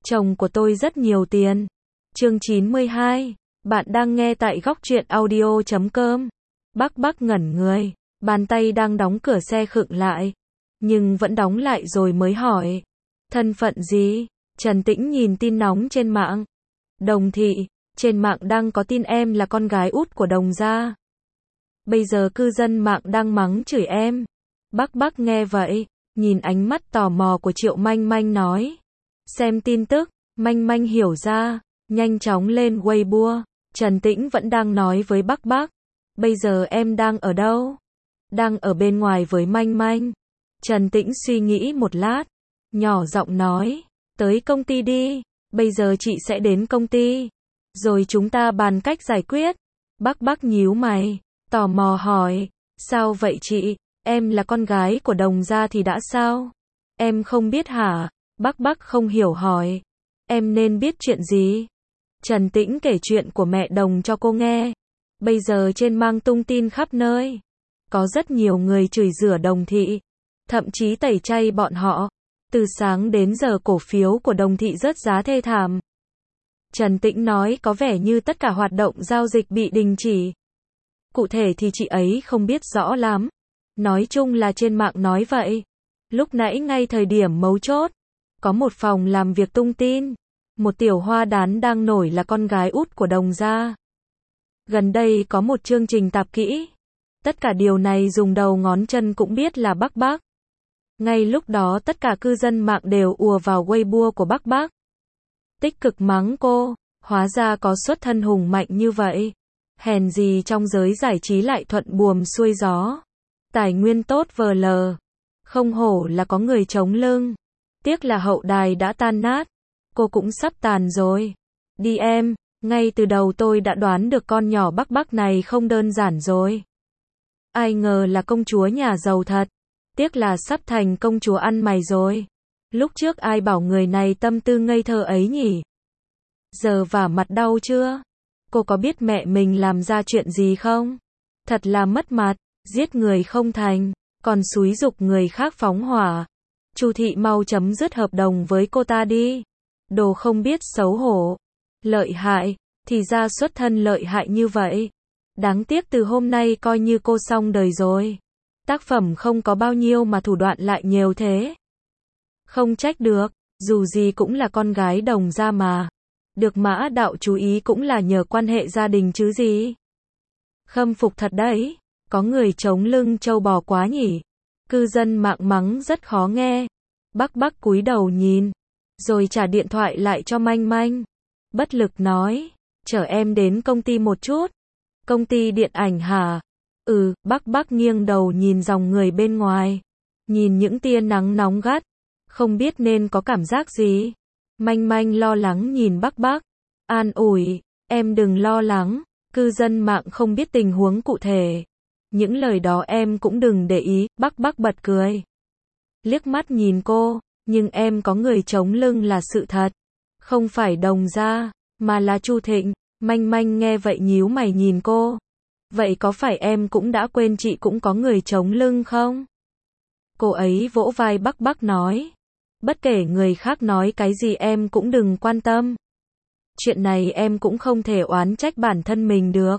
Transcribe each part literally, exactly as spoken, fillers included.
Chồng của tôi rất nhiều tiền. Chương chín mươi hai. Bạn đang nghe tại góc truyện audio chấm com. Bác Bác ngẩn người, bàn tay đang đóng cửa xe khựng lại, nhưng vẫn đóng lại rồi mới hỏi. Thân phận gì? Trần Tĩnh nhìn tin nóng trên mạng. Đồng thị, trên mạng đang có tin em là con gái út của Đồng gia. Bây giờ cư dân mạng đang mắng chửi em. Bác Bác nghe vậy, nhìn ánh mắt tò mò của Triệu Manh Manh nói. Xem tin tức, Manh Manh hiểu ra, nhanh chóng lên Weibo. Trần Tĩnh vẫn đang nói với Bác Bác. Bây giờ em đang ở đâu? Đang ở bên ngoài với Manh Manh. Trần Tĩnh suy nghĩ một lát, nhỏ giọng nói. Tới công ty đi, bây giờ chị sẽ đến công ty. Rồi chúng ta bàn cách giải quyết. Bác Bác nhíu mày, tò mò hỏi. Sao vậy chị? Em là con gái của Đồng gia thì đã sao? Em không biết hả? Bác Bác không hiểu hỏi. Em nên biết chuyện gì? Trần Tĩnh kể chuyện của mẹ Đồng cho cô nghe. Bây giờ trên mạng tung tin khắp nơi. Có rất nhiều người chửi rủa Đồng thị. Thậm chí tẩy chay bọn họ. Từ sáng đến giờ cổ phiếu của Đồng thị rớt giá thê thảm. Trần Tĩnh nói có vẻ như tất cả hoạt động giao dịch bị đình chỉ. Cụ thể thì chị ấy không biết rõ lắm. Nói chung là trên mạng nói vậy. Lúc nãy ngay thời điểm mấu chốt, có một phòng làm việc tung tin. Một tiểu hoa đán đang nổi là con gái út của Đồng gia. Gần đây có một chương trình tạp kỹ. Tất cả điều này dùng đầu ngón chân cũng biết là Bác Bác. Ngay lúc đó tất cả cư dân mạng đều ùa vào Weibo của Bác Bác. Tích cực mắng cô, hóa ra có xuất thân hùng mạnh như vậy. Hèn gì trong giới giải trí lại thuận buồm xuôi gió. Tài nguyên tốt vờ lờ. Không hổ là có người chống lưng. Tiếc là hậu đài đã tan nát. Cô cũng sắp tàn rồi. Đi em, ngay từ đầu tôi đã đoán được con nhỏ Bác Bác này không đơn giản rồi. Ai ngờ là công chúa nhà giàu thật. Tiếc là sắp thành công chúa ăn mày rồi. Lúc trước ai bảo người này tâm tư ngây thơ ấy nhỉ? Giờ vả mặt đau chưa? Cô có biết mẹ mình làm ra chuyện gì không? Thật là mất mặt, giết người không thành, còn xúi giục người khác phóng hỏa. Chu thị mau chấm dứt hợp đồng với cô ta đi. Đồ không biết xấu hổ. Lợi hại, thì ra xuất thân lợi hại như vậy. Đáng tiếc từ hôm nay coi như cô xong đời rồi. Tác phẩm không có bao nhiêu mà thủ đoạn lại nhiều thế. Không trách được, dù gì cũng là con gái Đồng gia mà. Được Mã đạo chú ý cũng là nhờ quan hệ gia đình chứ gì. Khâm phục thật đấy, có người chống lưng trâu bò quá nhỉ. Cư dân mạng mắng rất khó nghe. Bác Bác cúi đầu nhìn, rồi trả điện thoại lại cho Manh Manh. Bất lực nói, chở em đến công ty một chút. Công ty điện ảnh hả? Ừ, Bác Bác nghiêng đầu nhìn dòng người bên ngoài. Nhìn những tia nắng nóng gắt. Không biết nên có cảm giác gì. Manh Manh lo lắng nhìn Bác Bác. An ủi, em đừng lo lắng. Cư dân mạng không biết tình huống cụ thể. Những lời đó em cũng đừng để ý. Bác Bác bật cười. Liếc mắt nhìn cô. Nhưng em có người chống lưng là sự thật. Không phải Đồng gia, mà là Chu Thịnh. Manh Manh nghe vậy nhíu mày nhìn cô. Vậy có phải em cũng đã quên chị cũng có người chống lưng không? Cô ấy vỗ vai Bác Bác nói. Bất kể người khác nói cái gì em cũng đừng quan tâm. Chuyện này em cũng không thể oán trách bản thân mình được.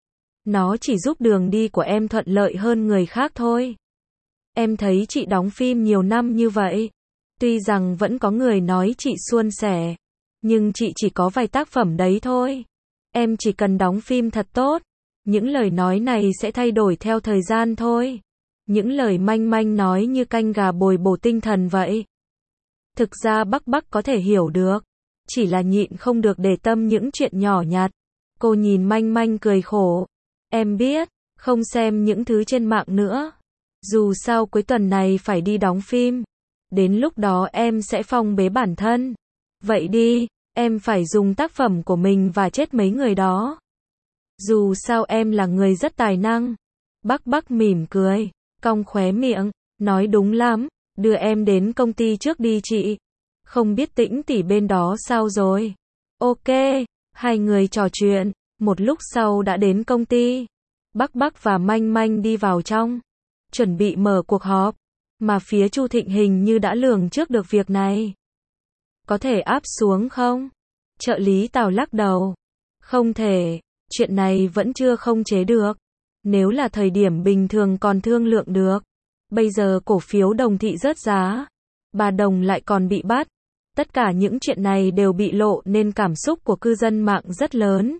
Nó chỉ giúp đường đi của em thuận lợi hơn người khác thôi. Em thấy chị đóng phim nhiều năm như vậy. Tuy rằng vẫn có người nói chị suôn sẻ. Nhưng chị chỉ có vài tác phẩm đấy thôi. Em chỉ cần đóng phim thật tốt. Những lời nói này sẽ thay đổi theo thời gian thôi. Những lời Manh Manh nói như canh gà bồi bổ tinh thần vậy. Thực ra Bác Bác có thể hiểu được. Chỉ là nhịn không được để tâm những chuyện nhỏ nhặt. Cô nhìn Manh Manh cười khổ. Em biết, không xem những thứ trên mạng nữa. Dù sao cuối tuần này phải đi đóng phim. Đến lúc đó em sẽ phong bế bản thân. Vậy đi, em phải dùng tác phẩm của mình và chết mấy người đó. Dù sao em là người rất tài năng. Bác Bác mỉm cười, cong khóe miệng, nói đúng lắm, đưa em đến công ty trước đi chị. Không biết Tĩnh tỷ bên đó sao rồi? Ok, hai người trò chuyện, một lúc sau đã đến công ty. Bác Bác và Manh Manh đi vào trong, chuẩn bị mở cuộc họp, mà phía Chu Thịnh hình như đã lường trước được việc này. Có thể áp xuống không? Trợ lý Tào lắc đầu. Không thể, chuyện này vẫn chưa không chế được. Nếu là thời điểm bình thường còn thương lượng được. Bây giờ cổ phiếu Đồng Thị rớt giá. Bà Đồng lại còn bị bắt. Tất cả những chuyện này đều bị lộ nên cảm xúc của cư dân mạng rất lớn.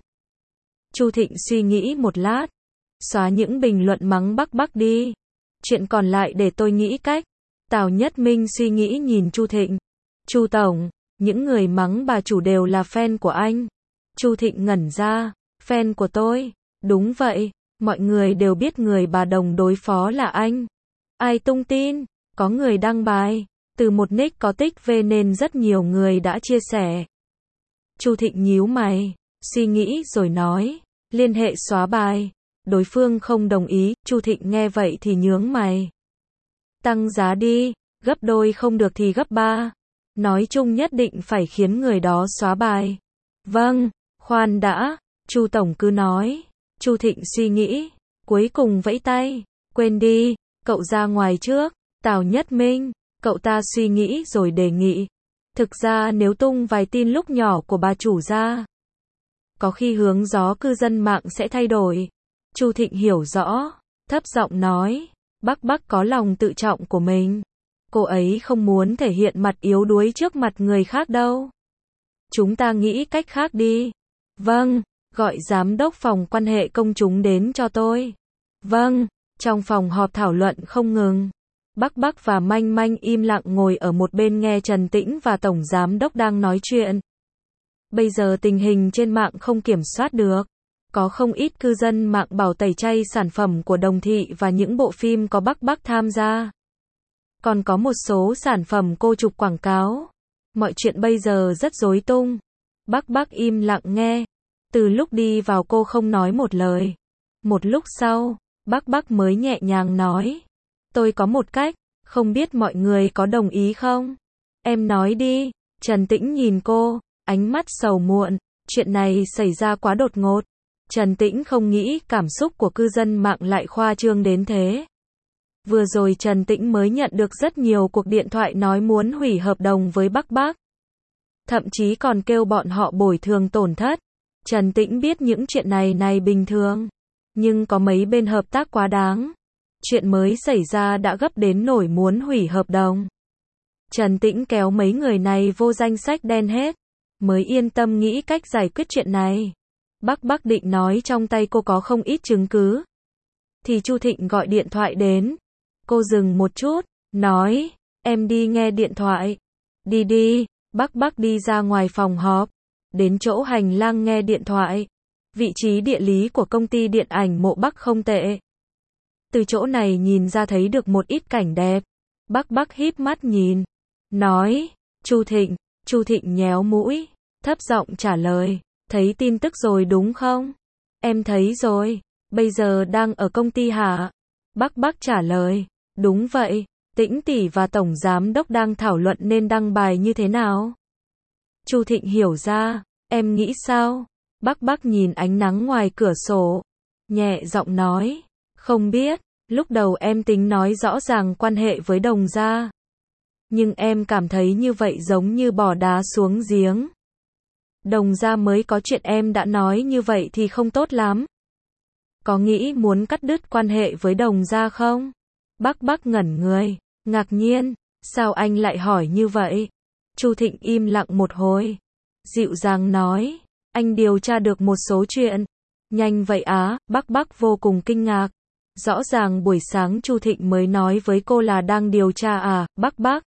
Chu Thịnh suy nghĩ một lát. Xóa những bình luận mắng Bắc Bắc đi. Chuyện còn lại để tôi nghĩ cách. Tào Nhất Minh suy nghĩ nhìn Chu Thịnh. Chu Tổng, những người mắng bà chủ đều là fan của anh. Chu Thịnh ngẩn ra. Fan của tôi? Đúng vậy, mọi người đều biết người bà Đồng đối phó là anh. Ai tung tin? Có người đăng bài. Từ một nick có tích V nên rất nhiều người đã chia sẻ. Chu Thịnh nhíu mày, suy nghĩ rồi nói, liên hệ xóa bài. Đối phương không đồng ý, Chu Thịnh nghe vậy thì nhướng mày. Tăng giá đi, gấp đôi không được thì gấp ba. Nói chung nhất định phải khiến người đó xóa bài. Vâng, khoan đã, Chu Tổng cứ nói. Chu Thịnh suy nghĩ, cuối cùng vẫy tay. Quên đi, cậu ra ngoài trước. Tào Nhất Minh, cậu ta suy nghĩ rồi đề nghị. Thực ra nếu tung vài tin lúc nhỏ của bà chủ ra, có khi hướng gió cư dân mạng sẽ thay đổi. Chu Thịnh hiểu rõ, thấp giọng nói, Bắc Bắc có lòng tự trọng của mình. Cô ấy không muốn thể hiện mặt yếu đuối trước mặt người khác đâu. Chúng ta nghĩ cách khác đi. Vâng, gọi giám đốc phòng quan hệ công chúng đến cho tôi. Vâng, trong phòng họp thảo luận không ngừng. Bắc Bắc và Manh Manh im lặng ngồi ở một bên nghe Trần Tĩnh và Tổng Giám Đốc đang nói chuyện. Bây giờ tình hình trên mạng không kiểm soát được. Có không ít cư dân mạng bảo tẩy chay sản phẩm của Đồng Thị và những bộ phim có Bắc Bắc tham gia. Còn có một số sản phẩm cô chụp quảng cáo. Mọi chuyện bây giờ rất rối tung. Bắc Bắc im lặng nghe. Từ lúc đi vào cô không nói một lời. Một lúc sau, Bắc Bắc mới nhẹ nhàng nói. Tôi có một cách, không biết mọi người có đồng ý không? Em nói đi. Trần Tĩnh nhìn cô, ánh mắt sầu muộn. Chuyện này xảy ra quá đột ngột. Trần Tĩnh không nghĩ cảm xúc của cư dân mạng lại khoa trương đến thế. Vừa rồi Trần Tĩnh mới nhận được rất nhiều cuộc điện thoại nói muốn hủy hợp đồng với Bắc Bắc. Thậm chí còn kêu bọn họ bồi thường tổn thất. Trần Tĩnh biết những chuyện này này bình thường. Nhưng có mấy bên hợp tác quá đáng. Chuyện mới xảy ra đã gấp đến nỗi muốn hủy hợp đồng. Trần Tĩnh kéo mấy người này vô danh sách đen hết. Mới yên tâm nghĩ cách giải quyết chuyện này. Bắc Bắc định nói trong tay cô có không ít chứng cứ. Thì Chu Thịnh gọi điện thoại đến. Cô dừng một chút, nói, em đi nghe điện thoại. Đi đi, Bắc Bắc đi ra ngoài phòng họp. Đến chỗ hành lang nghe điện thoại. Vị trí địa lý của công ty điện ảnh Mộ Bắc không tệ. Từ chỗ này nhìn ra thấy được một ít cảnh đẹp. Bắc Bắc híp mắt nhìn. Nói, Chu Thịnh, Chu Thịnh nhéo mũi. Thấp giọng trả lời, thấy tin tức rồi đúng không? Em thấy rồi, bây giờ đang ở công ty hả? Bắc Bắc trả lời, đúng vậy, Tĩnh tỷ và Tổng Giám Đốc đang thảo luận nên đăng bài như thế nào? Chu Thịnh hiểu ra, em nghĩ sao? Bắc Bắc nhìn ánh nắng ngoài cửa sổ, nhẹ giọng nói, không biết, lúc đầu em tính nói rõ ràng quan hệ với Đồng gia. Nhưng em cảm thấy như vậy giống như bỏ đá xuống giếng. Đồng gia mới có chuyện em đã nói như vậy thì không tốt lắm. Có nghĩ muốn cắt đứt quan hệ với Đồng gia không? Bắc Bắc ngẩn người, ngạc nhiên, sao anh lại hỏi như vậy? Chu Thịnh im lặng một hồi, dịu dàng nói, anh điều tra được một số chuyện. Nhanh vậy á? Bắc Bắc vô cùng kinh ngạc. Rõ ràng buổi sáng Chu Thịnh mới nói với cô là đang điều tra à, Bắc Bắc?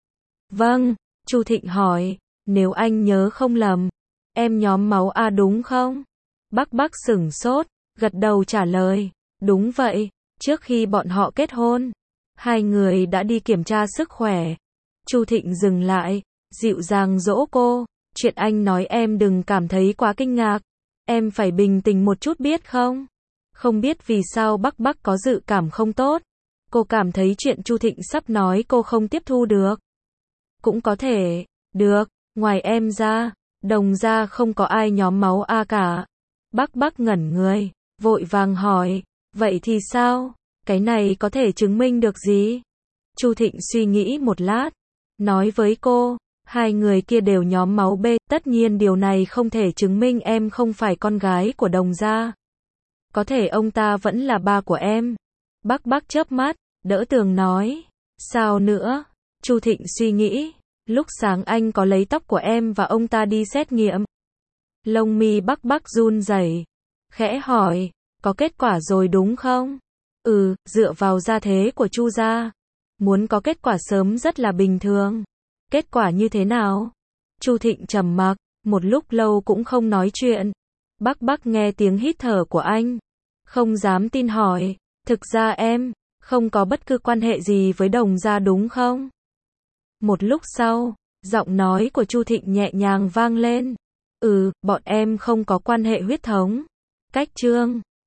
Vâng, Chu Thịnh hỏi, nếu anh nhớ không lầm, em nhóm máu A đúng không? Bắc Bắc sửng sốt, gật đầu trả lời, đúng vậy, trước khi bọn họ kết hôn, hai người đã đi kiểm tra sức khỏe. Chu Thịnh dừng lại, dịu dàng dỗ cô, chuyện anh nói em đừng cảm thấy quá kinh ngạc, em phải bình tĩnh một chút biết không? Không biết vì sao Bắc Bắc có dự cảm không tốt. Cô cảm thấy chuyện Chu Thịnh sắp nói cô không tiếp thu được. Cũng có thể, được, ngoài em ra, Đồng gia không có ai nhóm máu A cả. Bắc Bắc ngẩn người, vội vàng hỏi, vậy thì sao? Cái này có thể chứng minh được gì? Chu Thịnh suy nghĩ một lát, nói với cô, Hai người kia đều nhóm máu B, tất nhiên điều này không thể chứng minh em không phải con gái của Đồng gia. Có thể ông ta vẫn là ba của em. Bắc Bắc chớp mắt, đỡ tường nói. Sao nữa? Chu Thịnh suy nghĩ. Lúc sáng anh có lấy tóc của em và ông ta đi xét nghiệm. Lông mi Bắc Bắc run rẩy, khẽ hỏi, có kết quả rồi đúng không? Ừ, dựa vào gia thế của Chu gia, muốn có kết quả sớm rất là bình thường. Kết quả như thế nào? Chu Thịnh trầm mặc, một lúc lâu cũng không nói chuyện. Bắc Bắc nghe tiếng hít thở của anh, không dám tin hỏi, thực ra em không có bất cứ quan hệ gì với Đồng gia đúng không? Một lúc sau, giọng nói của Chu Thịnh nhẹ nhàng vang lên. Ừ, bọn em không có quan hệ huyết thống. Cách Trương